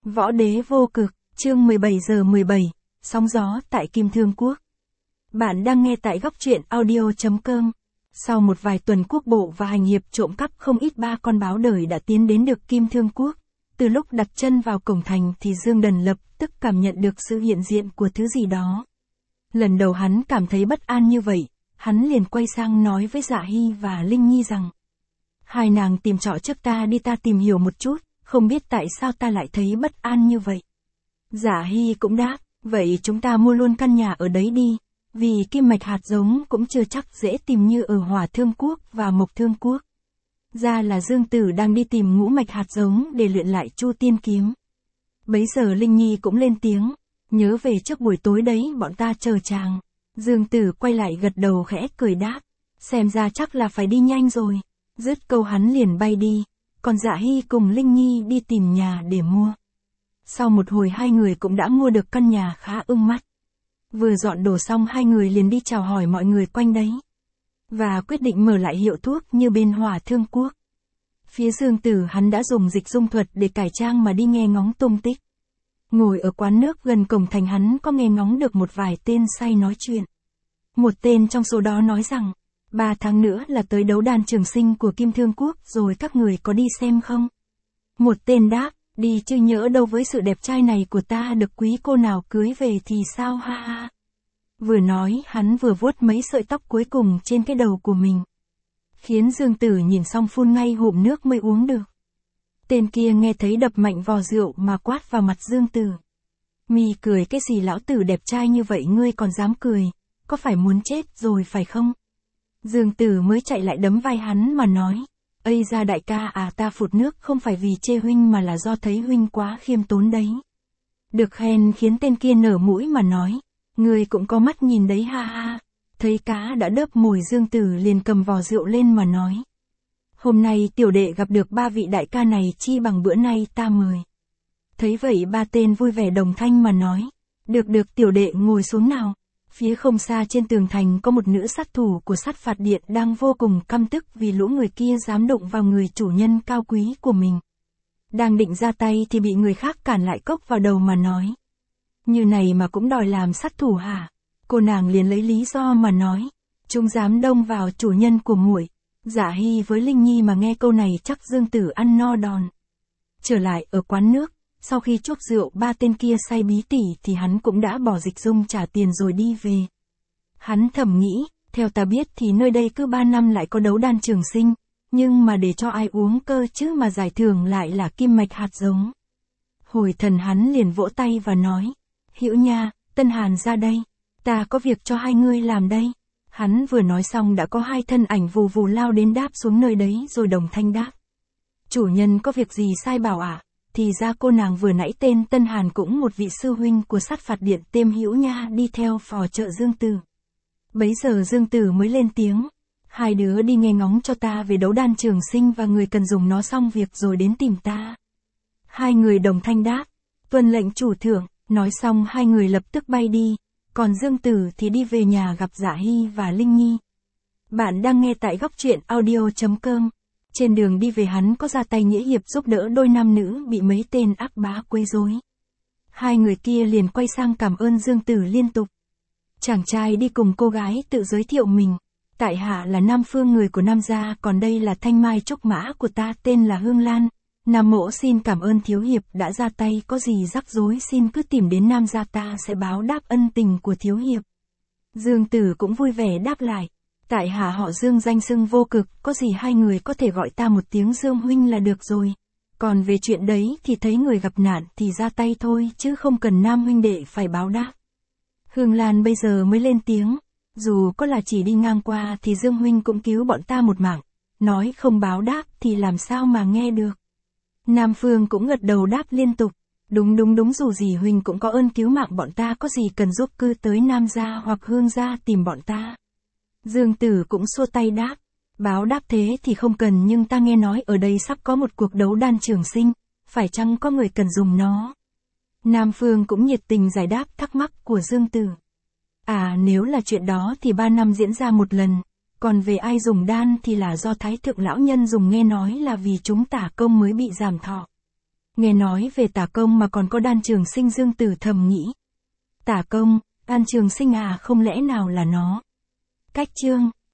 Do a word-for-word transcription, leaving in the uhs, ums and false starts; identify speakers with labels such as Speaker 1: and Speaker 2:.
Speaker 1: Võ đế vô cực, chương mười bảy giờ mười bảy, sóng gió tại Kim Thương Quốc. Bạn đang nghe tại góc truyện audio chấm com. Sau một vài tuần quốc bộ và hành hiệp trộm cắp không ít ba con báo đời đã tiến đến được Kim Thương Quốc. Từ lúc đặt chân vào cổng thành thì Dương Đần lập tức cảm nhận được sự hiện diện của thứ gì đó. Lần đầu hắn cảm thấy bất an như vậy, hắn liền quay sang nói với Dạ Hy và Linh Nhi rằng: hai nàng tìm trọ trước ta đi, ta tìm hiểu một chút, không biết tại sao ta lại thấy bất an như vậy. Dạ Hy cũng đáp: vậy chúng ta mua luôn căn nhà ở đấy đi, vì kim mạch hạt giống cũng chưa chắc dễ tìm như ở Hỏa Thương Quốc và Mộc Thương Quốc. Ra là Dương Tử đang đi tìm ngũ mạch hạt giống để luyện lại Chu Tiên Kiếm. Bấy giờ Linh Nhi cũng lên tiếng: nhớ về trước buổi tối đấy bọn ta chờ chàng. Dương Tử quay lại gật đầu khẽ cười đáp: xem ra chắc là phải đi nhanh rồi. Dứt câu hắn liền bay đi, còn Dạ Hy cùng Linh Nhi đi tìm nhà để mua. Sau một hồi hai người cũng đã mua được căn nhà khá ưng mắt. Vừa dọn đồ xong hai người liền đi chào hỏi mọi người quanh đấy. Và quyết định mở lại hiệu thuốc như bên Hỏa Thương Quốc. Phía Dương Tử hắn đã dùng dịch dung thuật để cải trang mà đi nghe ngóng tung tích. Ngồi ở quán nước gần cổng thành hắn có nghe ngóng được một vài tên say nói chuyện. Một tên trong số đó nói rằng: ba tháng nữa là tới đấu đàn trường sinh của Kim Thương Quốc rồi, các người có đi xem không? Một tên đáp: đi chứ, nhỡ đâu với sự đẹp trai này của ta được quý cô nào cưới về thì sao, ha ha. Vừa nói hắn vừa vuốt mấy sợi tóc cuối cùng trên cái đầu của mình. Khiến Dương Tử nhìn xong phun ngay hụm nước mới uống được. Tên kia nghe thấy đập mạnh vò rượu mà quát vào mặt Dương Tử: mi cười cái gì, lão tử đẹp trai như vậy ngươi còn dám cười, có phải muốn chết rồi phải không? Dương Tử mới chạy lại đấm vai hắn mà nói: ây da đại ca à, ta phụt nước không phải vì chê huynh mà là do thấy huynh quá khiêm tốn đấy. Được khen khiến tên kia nở mũi mà nói: ngươi cũng có mắt nhìn đấy, ha ha. Thấy cá đã đớp mồi, Dương Tử liền cầm vò rượu lên mà nói: hôm nay tiểu đệ gặp được ba vị đại ca này, chi bằng bữa nay ta mời. Thấy vậy ba tên vui vẻ đồng thanh mà nói: được được, tiểu đệ ngồi xuống nào. Phía không xa trên tường thành có một nữ sát thủ của sát phạt điện đang vô cùng căm tức vì lũ người kia dám đụng vào người chủ nhân cao quý của mình. Đang định ra tay thì bị người khác cản lại, cốc vào đầu mà nói: như này mà cũng đòi làm sát thủ hả? Cô nàng liền lấy lý do mà nói: chúng dám đông vào chủ nhân của muội. Dạ Hy với Linh Nhi mà nghe câu này chắc Dương Tử ăn no đòn. Trở lại ở quán nước, sau khi chuốc rượu ba tên kia say bí tỉ thì hắn cũng đã bỏ dịch dung trả tiền rồi đi về. Hắn thầm nghĩ, theo ta biết thì nơi đây cứ ba năm lại có đấu đan trường sinh, nhưng mà để cho ai uống cơ chứ mà giải thưởng lại là kim mạch hạt giống. Hồi thần hắn liền vỗ tay và nói: Hữu Nha, Tân Hàn ra đây, ta có việc cho hai ngươi làm đây. Hắn vừa nói xong đã có hai thân ảnh vù vù lao đến đáp xuống nơi đấy rồi đồng thanh đáp: chủ nhân có việc gì sai bảo ạ? À? Thì ra cô nàng vừa nãy tên Tân Hàn cũng một vị sư huynh của sát phạt điện tên Hữu Nha đi theo phò trợ Dương Tử. Bấy giờ Dương Tử mới lên tiếng: hai đứa đi nghe ngóng cho ta về đấu đan trường sinh và người cần dùng nó xong việc rồi đến tìm ta. Hai người đồng thanh đáp: tuân lệnh chủ thượng. Nói xong hai người lập tức bay đi, còn Dương Tử thì đi về nhà gặp Dạ Hy và Linh Nhi. Bạn đang nghe tại góc truyện audio chấm com. Trên đường đi về hắn có ra tay nghĩa hiệp giúp đỡ đôi nam nữ bị mấy tên ác bá quấy rối. Hai người kia liền quay sang cảm ơn Dương Tử liên tục. Chàng trai đi cùng cô gái tự giới thiệu mình: tại hạ là Nam Phương người của Nam gia, còn đây là thanh mai trúc mã của ta tên là Hương Lan. Nam mỗ xin cảm ơn thiếu hiệp đã ra tay, có gì rắc rối xin cứ tìm đến Nam gia, ta sẽ báo đáp ân tình của thiếu hiệp. Dương Tử cũng vui vẻ đáp lại: tại hạ họ Dương, danh xưng vô cực, có gì hai người có thể gọi ta một tiếng Dương huynh là được rồi. Còn về chuyện đấy thì thấy người gặp nạn thì ra tay thôi, chứ không cần Nam huynh đệ phải báo đáp. Hương Lan bây giờ mới lên tiếng: dù có là chỉ đi ngang qua thì Dương huynh cũng cứu bọn ta một mạng, nói không báo đáp thì làm sao mà nghe được. Nam Phương cũng gật đầu đáp liên tục: đúng đúng đúng, dù gì huynh cũng có ơn cứu mạng bọn ta, có gì cần giúp cứ tới Nam gia hoặc Hương gia tìm bọn ta. Dương Tử cũng xua tay đáp: báo đáp thế thì không cần, nhưng ta nghe nói ở đây sắp có một cuộc đấu đan trường sinh, phải chăng có người cần dùng nó? Nam Phương cũng nhiệt tình giải đáp thắc mắc của Dương Tử. À, nếu là chuyện đó thì ba năm diễn ra một lần, còn về ai dùng đan thì là do Thái thượng lão nhân dùng, nghe nói là vì chúng tả công mới bị giảm thọ. Nghe nói về Tả Công mà còn có Đan Trường Sinh, Dương Tử thầm nghĩ. Tả Công, Đan Trường Sinh à, không lẽ nào là nó? Cách chương